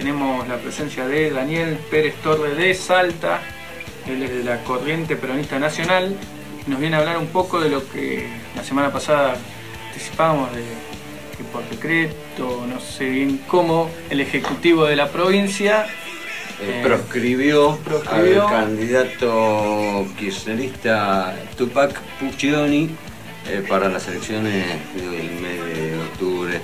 tenemos la presencia de Daniel Pérez Torre de Salta. Él es de la Corriente Peronista Nacional. Nos viene a hablar un poco de lo que la semana pasada anticipábamos, de que por decreto, no sé bien cómo, el Ejecutivo de la provincia proscribió al candidato kirchnerista Tupac Puccioni para las elecciones del mes de octubre.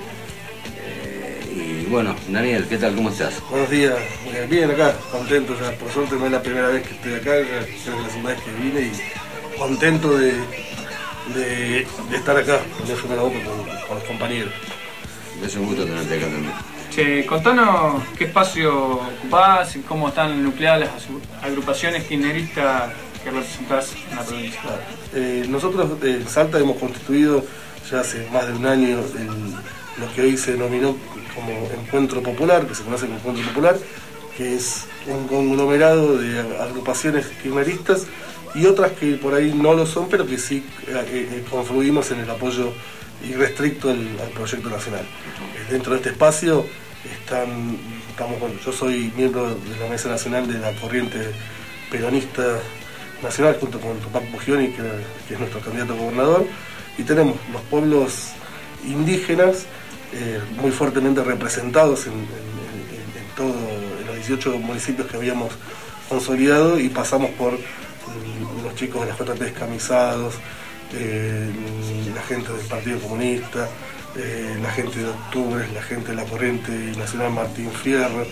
Y bueno, Daniel, ¿qué tal? ¿Cómo estás? Buenos días, bien acá, contento ya, por suerte no es la primera vez que estoy acá, creo que es la segunda vez que vine y contento de estar acá, ponerse una boca con los compañeros. Es un gusto tenerte acá también. Che, contanos qué espacio ocupás y cómo están nucleadas las agrupaciones kirchneristas que representás en la provincia. Nosotros en Salta hemos constituido ya hace más de un año lo que hoy se denominó como Encuentro Popular, que se conoce como Encuentro Popular, que es un conglomerado de agrupaciones kirchneristas y otras que por ahí no lo son, pero que sí confluimos en el apoyo irrestricto al proyecto nacional. Dentro de este espacio bueno, yo soy miembro de la Mesa Nacional de la Corriente Peronista Nacional junto con Tupac Puccioni, que es nuestro candidato a gobernador, y tenemos los pueblos indígenas muy fuertemente representados en los 18 municipios que habíamos consolidado, y pasamos por los chicos de las JP descamisados, la gente del Partido Comunista, la gente de Octubre, la gente de la Corriente Nacional Martín Fierro,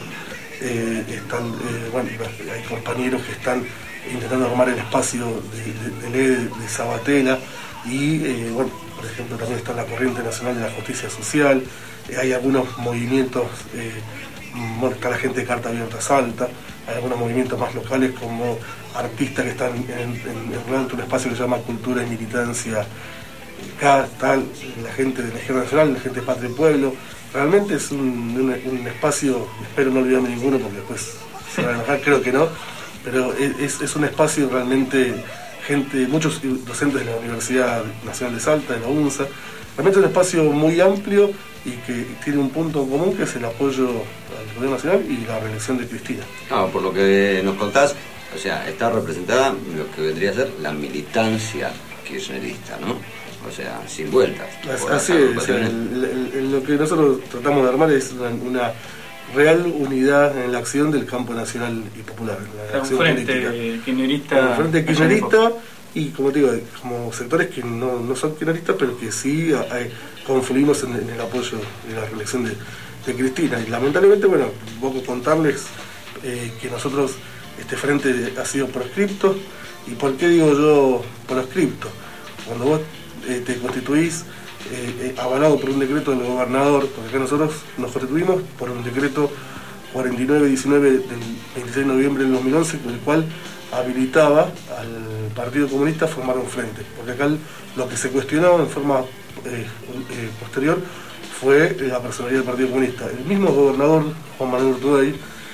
hay compañeros que están intentando armar el espacio de Sabatella y por ejemplo también está la Corriente Nacional de la Justicia Social, hay algunos movimientos, está la gente de Carta Abierta Salta, hay algunos movimientos más locales como artistas que están en un espacio que se llama Cultura y Militancia. Acá está la gente de la Izquierda Nacional, la gente de Patria y Pueblo. Realmente es un espacio, espero no olvidarme ninguno porque después se van a enojar, creo que no, pero es un espacio realmente, muchos docentes de la Universidad Nacional de Salta, de la UNSA, realmente es un espacio muy amplio y que tiene un punto en común, que es el apoyo al gobierno nacional y la reelección de Cristina. Por lo que nos contás, o sea, está representada lo que vendría a ser la militancia kirchnerista, ¿no? O sea, sin vueltas. Así es, lo que nosotros tratamos de armar es una real unidad en la acción del campo nacional y popular. Un frente kirchnerista. Un frente kirchnerista y, como te digo, como sectores que no son kirchneristas, pero que sí confluimos en el apoyo de la reelección de Cristina. Y lamentablemente, bueno, voy a contarles que nosotros, este frente ha sido proscripto. ¿Y por qué digo yo proscripto? Cuando vos te constituís avalado por un decreto del gobernador, porque acá nosotros nos constituimos por un decreto 4919 del 26 de noviembre del 2011, con el cual habilitaba al Partido Comunista a formar un frente, porque acá lo que se cuestionó en forma posterior fue la personalidad del Partido Comunista. El mismo gobernador, Juan Manuel Urtubey,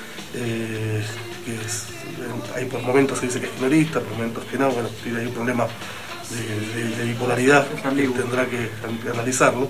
hay por momentos se dice que es kirchnerista, por momentos que no, bueno, tiene ahí un problema de bipolaridad que tendrá que analizarlo.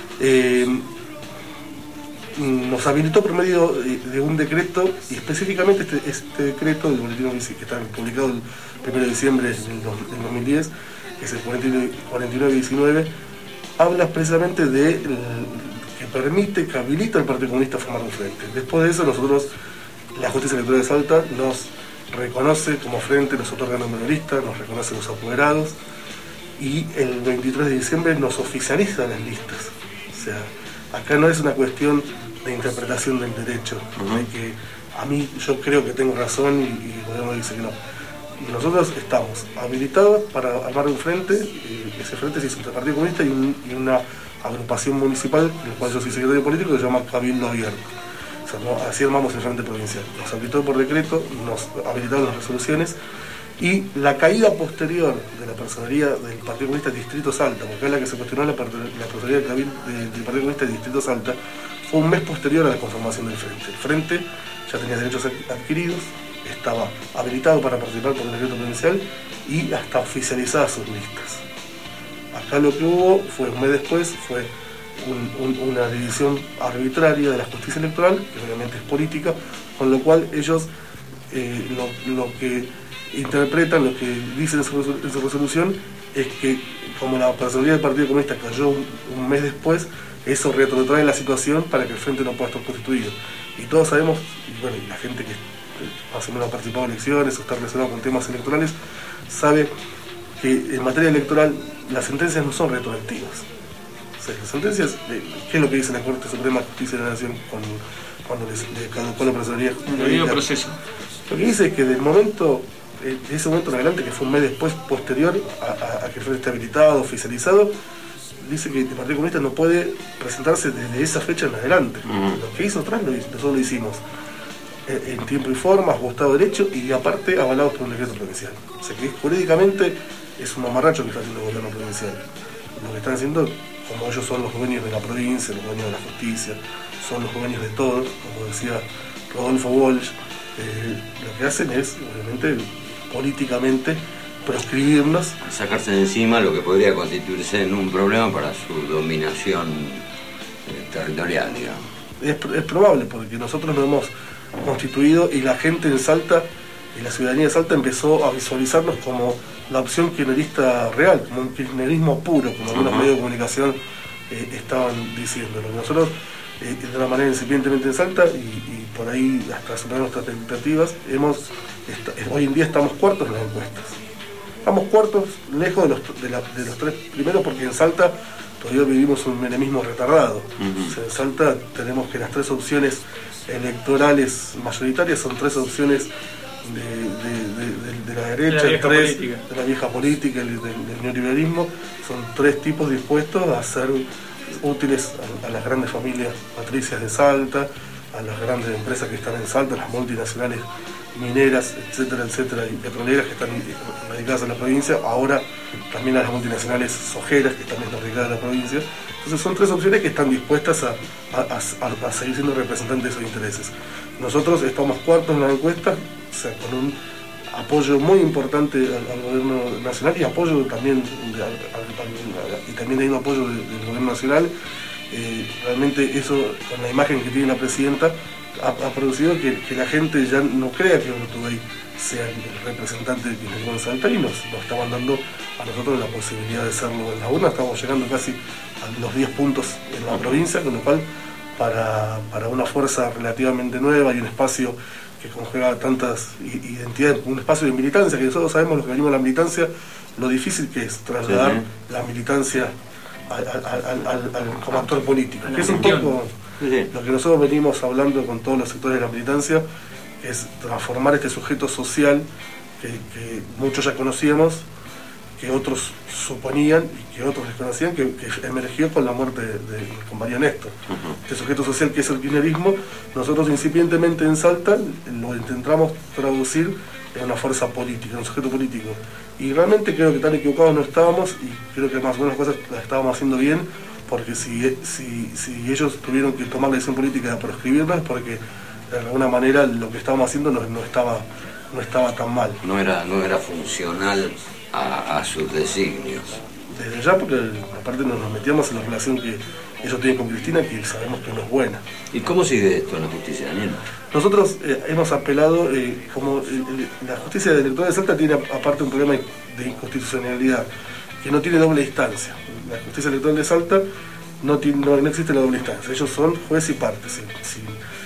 Nos habilitó por medio de un decreto, y específicamente este decreto del boletín oficial que está publicado el 1 de diciembre del 2010, que es el 4919, habla precisamente que permite, que habilita al Partido Comunista a formar un frente. Después de eso, nosotros, la Justicia Electoral de Salta nos reconoce como frente, nos otorga nombre de lista, nos reconoce los apoderados, y el 23 de diciembre nos oficializa las listas. O sea, acá no es una cuestión de interpretación del derecho, de que yo creo que tengo razón y el gobierno dice que no. Nosotros estamos habilitados para armar un frente, ese frente se hizo entre el Partido Comunista y una agrupación municipal, en la cual yo soy secretario político, que se llama Cabildo Abierto. O sea, así armamos el frente provincial. Nos habilitó por decreto, nos habilitaron las resoluciones, y la caída posterior de la personería del Partido Comunista Distrito Salta, porque es la que se cuestionó la personería del Partido Comunista Distrito Salta, fue un mes posterior a la conformación del frente. El frente ya tenía derechos adquiridos, estaba habilitado para participar por el decreto provincial y hasta oficializadas sus listas. Acá lo que hubo fue, un mes después, fue una división arbitraria de la justicia electoral, que obviamente es política, con lo cual ellos lo que interpretan, lo que dicen en su resolución, es que como la personalidad del Partido Comunista cayó un mes después, eso retrotrae la situación para que el Frente no pueda estar constituido. Y todos sabemos, y bueno, y la gente que más o menos ha participado en elecciones o está relacionado con temas electorales, sabe que en materia electoral las sentencias no son retroactivas. O sea, las sentencias, ¿qué es lo que dice la Corte Suprema de Justicia de la Nación cuando le caducó la personalidad? El debido proceso. Lo que dice es que del momento, de ese momento en adelante, que fue un mes después, posterior a que el Frente esté habilitado, oficializado, dice que el Partido Comunista no puede presentarse desde esa fecha en adelante. Lo que hizo atrás, nosotros lo hicimos en tiempo y forma, ajustado derecho y aparte avalados por un decreto provincial. O sea que jurídicamente es un mamarracho que está haciendo el gobierno provincial. Lo que están haciendo, como ellos son los dueños de la provincia, los dueños de la justicia, son los dueños de todo, como decía Rodolfo Walsh, lo que hacen es, obviamente, políticamente proscribirnos. Sacarse de encima lo que podría constituirse en un problema para su dominación territorial, digamos. Es probable, porque nosotros nos hemos constituido y la gente en Salta y la ciudadanía de Salta empezó a visualizarnos como la opción kirchnerista real, como un kirchnerismo puro, como algunos medios de comunicación estaban diciendo. Nosotros, de una manera incipientemente en Salta y por ahí hasta superar nuestras expectativas, hoy en día estamos cuartos en las encuestas. Estamos cuartos, lejos de los tres primeros, porque en Salta todavía vivimos un menemismo retardado. O sea, en Salta tenemos que las tres opciones electorales mayoritarias son tres opciones de la derecha, de la vieja política, del neoliberalismo. Son tres tipos dispuestos a ser útiles a las grandes familias patricias de Salta, a las grandes empresas que están en Salta, las multinacionales mineras, etcétera, etcétera, y petroleras que están radicadas en la provincia, ahora también a las multinacionales sojeras que también están radicadas en la provincia. Entonces son tres opciones que están dispuestas a seguir siendo representantes de esos intereses. Nosotros estamos cuartos en la encuesta, o sea, con un apoyo muy importante al gobierno nacional y apoyo también y también hay un apoyo del gobierno nacional. Realmente eso, con la imagen que tiene la presidenta, ha producido que la gente ya no crea que Urtubey sea el representante del kirchnerismo en Salta y nos estaban dando a nosotros la posibilidad de serlo en la urna. Estamos llegando casi a los 10 puntos en la provincia, con lo cual para una fuerza relativamente nueva y un espacio que conjuga tantas identidades, un espacio de militancia, que nosotros sabemos los que venimos de la militancia, lo difícil que es trasladar la militancia como actor político, que es un poco lo que nosotros venimos hablando con todos los sectores de la militancia, es transformar este sujeto social que muchos ya conocíamos, que otros suponían y que otros desconocían, que emergió con la muerte con María Néstor. Este sujeto social que es el kirchnerismo, nosotros incipientemente en Salta lo intentamos traducir en una fuerza política, en un sujeto político. Y realmente creo que tan equivocados no estábamos, y creo que más o menos cosas las estábamos haciendo bien, porque si ellos tuvieron que tomar la decisión política de proscribirnos, es porque de alguna manera lo que estábamos haciendo no estaba tan mal. No era funcional a sus designios. Desde ya, porque aparte nos metíamos en la relación que ellos tienen con Cristina, que sabemos que no es buena. ¿Y cómo sigue esto en la justicia, Daniel? Nosotros hemos apelado, como la justicia electoral de Salta tiene aparte un problema de inconstitucionalidad, que no tiene doble instancia. La justicia electoral de Salta no existe la doble instancia, ellos son juez y parte. Si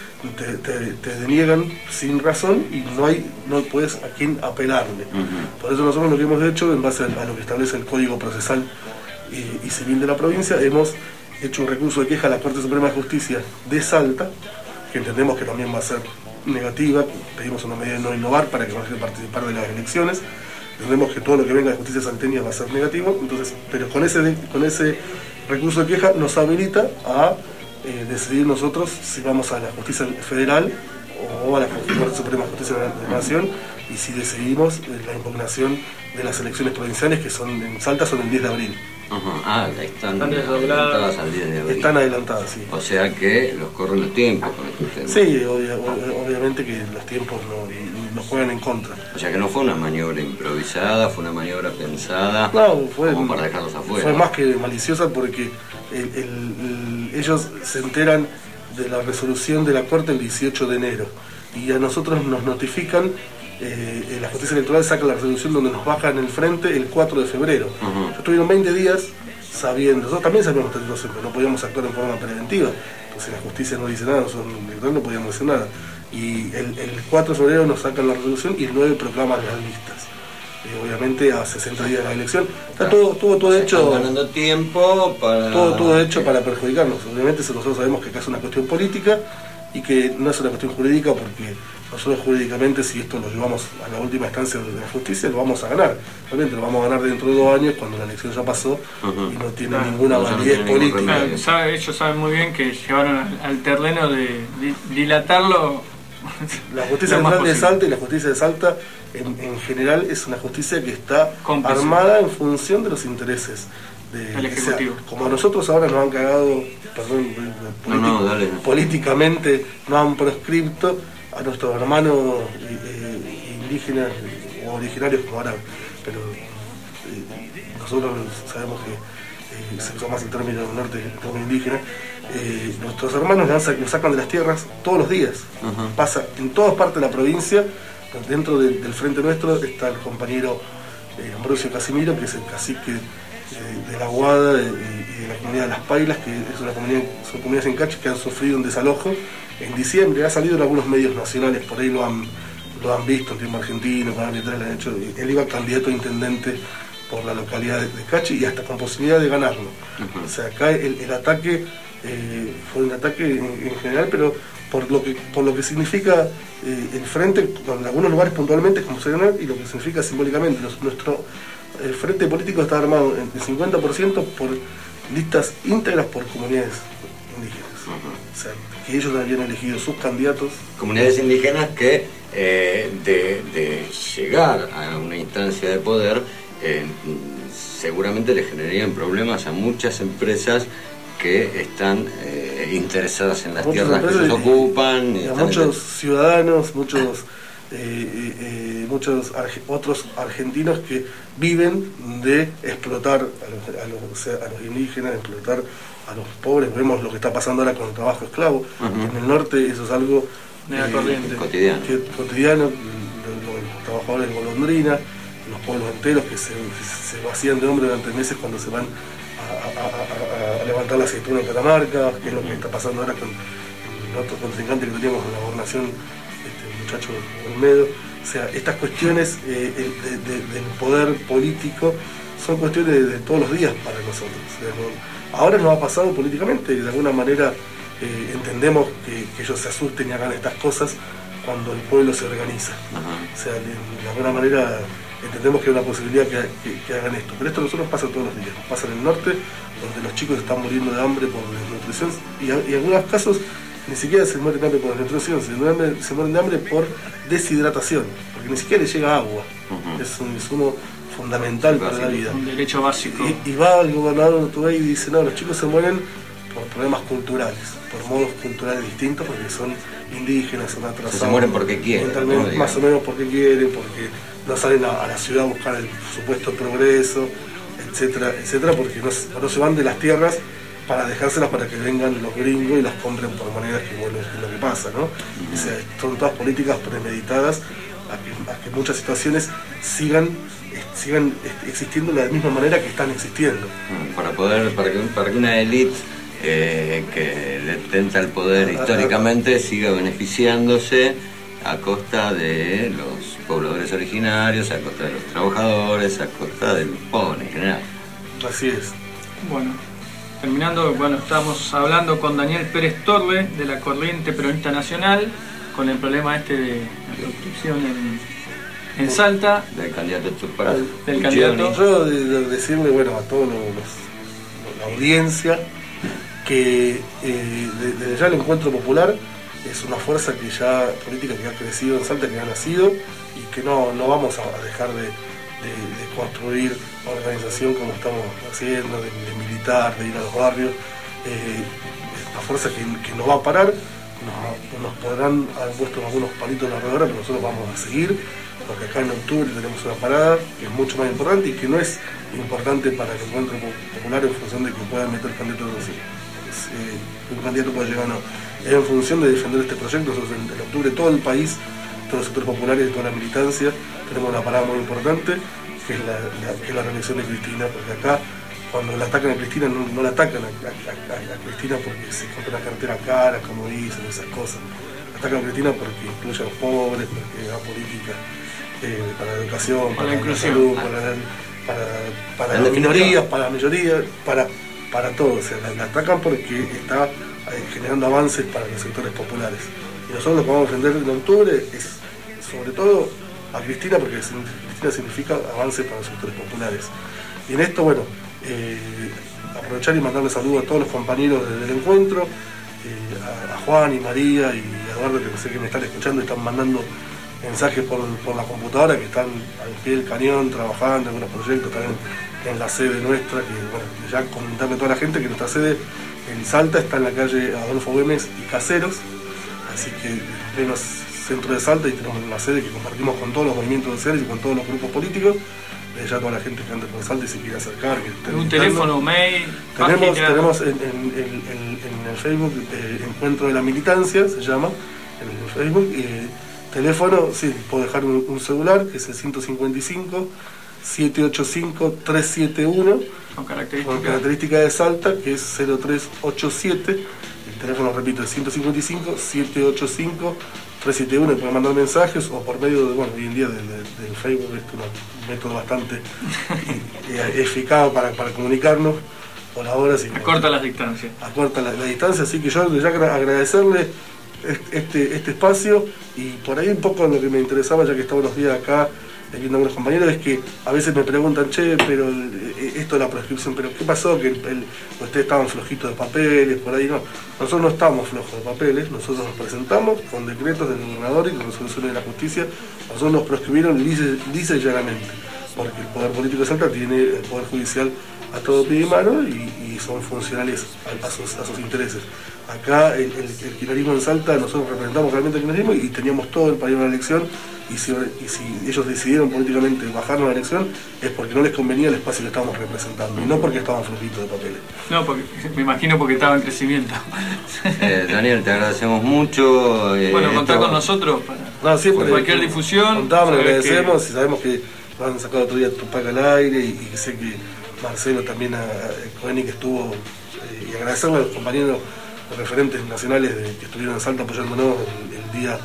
te deniegan sin razón y no puedes a quién apelarle. Por eso nosotros lo que hemos hecho, en base a lo que establece el Código Procesal y Civil de la provincia, hemos hecho un recurso de queja a la Corte Suprema de Justicia de Salta, que entendemos que también va a ser negativa. Pedimos una medida de no innovar para que no deje de participar de las elecciones. Entendemos que todo lo que venga de justicia salteña va a ser negativo, entonces, pero con ese recurso de queja nos habilita a decidir nosotros si vamos a la justicia federal o a la Corte Suprema de Justicia de la Nación, y si decidimos la impugnación de las elecciones provinciales, que son en Salta son el 10 de abril. Están adelantadas al 10 de abril. Están adelantadas, sí. O sea que los corren los tiempos con estos temas. Sí, obviamente que los tiempos nos juegan en contra. O sea que no fue una maniobra improvisada, fue una maniobra pensada, no, como para dejarlos afuera. Fue más que maliciosa, porque ellos se enteran de la resolución de la Corte el 18 de enero y a nosotros nos notifican, la justicia electoral saca la resolución donde nos bajan el frente el 4 de febrero. Estuvieron 20 días sabiendo, nosotros también sabíamos que no podíamos actuar en forma preventiva, entonces la justicia no dice nada, nosotros no podíamos decir nada. Y el 4 de febrero nos sacan la resolución y el 9 proclaman las listas. Obviamente a 60 días de la elección. Está todo hecho. Ganando tiempo para. Todo hecho para perjudicarnos. Obviamente nosotros sabemos que acá es una cuestión política y que no es una cuestión jurídica, porque nosotros jurídicamente, si esto lo llevamos a la última instancia de la justicia, lo vamos a ganar. Realmente lo vamos a ganar dentro de 2 años, cuando la elección ya pasó y no tiene ninguna validez política. Ellos saben muy bien que llevaron al terreno de dilatarlo. La justicia de Salta y la justicia de Salta en general es una justicia que está cómplice, armada en función de los intereses del Ejecutivo. Como a nosotros ahora nos han cagado, políticamente nos han proscripto a nuestros hermanos indígenas o originarios como árabes, pero nosotros sabemos que se usa más el término del norte, el término indígena. Nuestros hermanos nos sacan de las tierras todos los días. Pasa en todas partes de la provincia. Dentro del frente nuestro está el compañero Ambrosio Casimiro, que es el cacique de la Guada y de la comunidad de Las Pailas, que es son comunidades en Cachi que han sufrido un desalojo en diciembre. Ha salido en algunos medios nacionales, por ahí lo han visto, en tiempo argentino, para le han hecho. Él iba candidato a intendente por la localidad de Cachi y hasta con posibilidad de ganarlo. O sea, acá el ataque fue un ataque en general, pero por lo que significa el frente, en algunos lugares puntualmente como Serenal, y lo que significa simbólicamente. El frente político está armado en el 50% por listas íntegras por comunidades indígenas. O sea, que ellos habían elegido sus candidatos. Comunidades indígenas que de llegar a una instancia de poder seguramente le generarían problemas a muchas empresas que están interesadas en las tierras que ellos ocupan. Y a muchos ciudadanos, muchos otros argentinos que viven de explotar a los indígenas, explotar a los pobres. Vemos lo que está pasando ahora con el trabajo esclavo. En el norte eso es algo cotidiano. Los trabajadores de golondrina, los pueblos enteros que se vacían de hambre durante meses cuando se van a levantar la aceituna en Catamarca, que es lo que está pasando ahora con el otro contrincante que teníamos en la gobernación, el muchacho Olmedo. O sea, estas cuestiones del poder político son cuestiones de todos los días para nosotros. O sea, ahora nos ha pasado políticamente, y de alguna manera entendemos que ellos se asusten y hagan estas cosas cuando el pueblo se organiza. O sea, de alguna manera entendemos que hay una posibilidad que hagan esto, pero esto a nosotros pasa todos los días. Pasa en el norte, donde los chicos están muriendo de hambre por desnutrición, y en algunos casos ni siquiera se mueren de hambre por desnutrición, se mueren de hambre por deshidratación, porque ni siquiera les llega agua. Es un insumo fundamental para la vida. Un derecho básico. Y va el gobernador de Urtubey y dice, no, los chicos se mueren por problemas culturales, por modos culturales distintos, porque son indígenas, son atrasados. Se mueren porque quieren. Más o menos porque quieren, porque no salen a la ciudad a buscar el supuesto progreso, etcétera, etcétera, porque no se van de las tierras para dejárselas para que vengan los gringos y las compren por maneras que bueno, es lo que pasa, ¿no? O sea, son todas políticas premeditadas a que muchas situaciones sigan existiendo de la misma manera que están existiendo. Para que una élite que detenta el poder históricamente siga beneficiándose a costa de los pobladores originarios, a costa de los trabajadores, a costa del pobre en general. Así es. Bueno, terminando, estamos hablando con Daniel Pérez Torre, de la Corriente Peronista Nacional, con el problema de la construcción en Salta. Del candidato del candidato. Yo decirle, a toda la audiencia, que desde ya el Encuentro Popular es una fuerza política que ha crecido en Salta, que ha nacido, y que no vamos a dejar de construir organización como estamos haciendo, de militar, de ir a los barrios. Es una fuerza que no va a parar, nos podrán haber puesto algunos palitos en la rueda, pero nosotros vamos a seguir, porque acá en octubre tenemos una parada que es mucho más importante y que no es importante para el encuentro popular en función de que puedan meter candidatos un candidato puede llegar o no. Es en función de defender este proyecto. Nosotros en octubre todo el país, todos los sectores populares, toda la militancia, tenemos una parada muy importante, que es la reelección de Cristina, porque acá cuando la atacan a Cristina no la atacan a Cristina porque se compra una cartera cara, como dicen, esas cosas. Atacan a Cristina porque incluye a los pobres, porque da política para la educación, para la salud, para las minorías, para la mayoría, para todo. O sea, la atacan porque está generando avances para los sectores populares. Y nosotros lo que vamos a defender en octubre es sobre todo a Cristina, porque Cristina significa avances para los sectores populares. Y en esto, bueno, aprovechar y mandarle saludos a todos los compañeros del encuentro, a Juan y María y Eduardo, que sé que me están escuchando y están mandando mensajes por la computadora, que están al pie del cañón trabajando en algunos proyectos también en la sede nuestra, que bueno, ya comentarle a toda la gente que nuestra sede en Salta está en la calle Adolfo Güemes y Caseros, así que en pleno centro de Salta, y tenemos una sede que compartimos con todos los movimientos sociales y con todos los grupos políticos. Ya toda la gente que anda por Salta y se quiere acercar, un teléfono, mail, tenemos en el Facebook Encuentro de la Militancia, se llama en el Facebook, teléfono, sí, puedo dejar un celular que es el 155 785 371 con característica de Salta, que es 0387. El teléfono, repito, es 155 785 371, pueden mandar mensajes o por medio de, bueno, hoy en día del Facebook, es un método bastante eficaz para comunicarnos por ahora. Acorta las distancias. Acorta la distancia, así que yo ya agradecerle este espacio, y por ahí un poco lo que me interesaba, ya que estaba unos días acá viendo a algunos compañeros, es que a veces me preguntan, che, pero esto de la proscripción, pero ¿qué pasó? Que ustedes estaban flojitos de papeles, por ahí no. Nosotros no estamos flojos de papeles, nosotros nos presentamos con decretos del gobernador y con resoluciones de la justicia. Nosotros nos proscribieron lisa y llanamente, porque el poder político de Salta tiene el poder judicial a todo pie y mano y son funcionales a sus intereses. Acá el kirchnerismo en Salta, nosotros representamos realmente el kirchnerismo y teníamos todo el país en la elección, y si ellos decidieron políticamente bajarnos la elección es porque no les convenía el espacio que estábamos representando y no porque estaban flojitos de papeles. No, porque me imagino porque estaba en crecimiento. Daniel, te agradecemos mucho. Bueno, contá con nosotros para siempre, cualquier difusión. Contamos, le agradecemos, y sabemos que lo han sacado otro día Tupac al aire, y sé que Marcelo también, Koenig, estuvo, y agradecerle a los compañeros referentes nacionales que estuvieron en Salta apoyándonos el día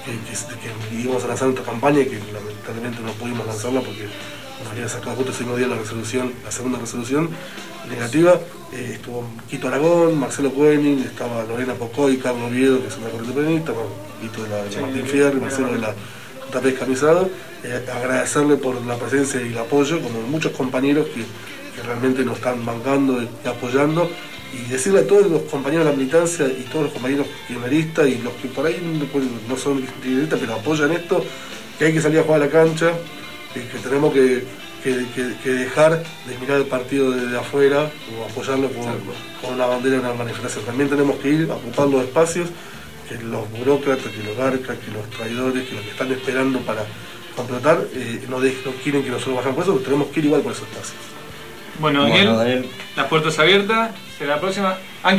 que íbamos a lanzar nuestra campaña, y que lamentablemente no pudimos lanzarla porque nos había sacado justo ese mismo día la segunda resolución negativa. Estuvo Quito Aragón, Marcelo Koenig, estaba Lorena Pocoy, Carlos Oviedo, que es una corriente peronista, Quito de la Martín Fierro, Marcelo de la JP Escamizado. Agradecerle por la presencia y el apoyo, como muchos compañeros que realmente nos están bancando y apoyando, y decirle a todos los compañeros de la militancia y todos los compañeros kirchneristas y los que por ahí no son kirchneristas pero apoyan esto, que hay que salir a jugar a la cancha, que tenemos que dejar de mirar el partido desde afuera o apoyarlo con una bandera en una manifestación. También tenemos que ir a ocupar los espacios que los burócratas, que los garcas, que los traidores, que los que están esperando para complotar, no quieren que nosotros bajemos por eso, pero tenemos que ir igual por esos espacios. Bueno, Daniel, las puertas abiertas. Hasta la próxima.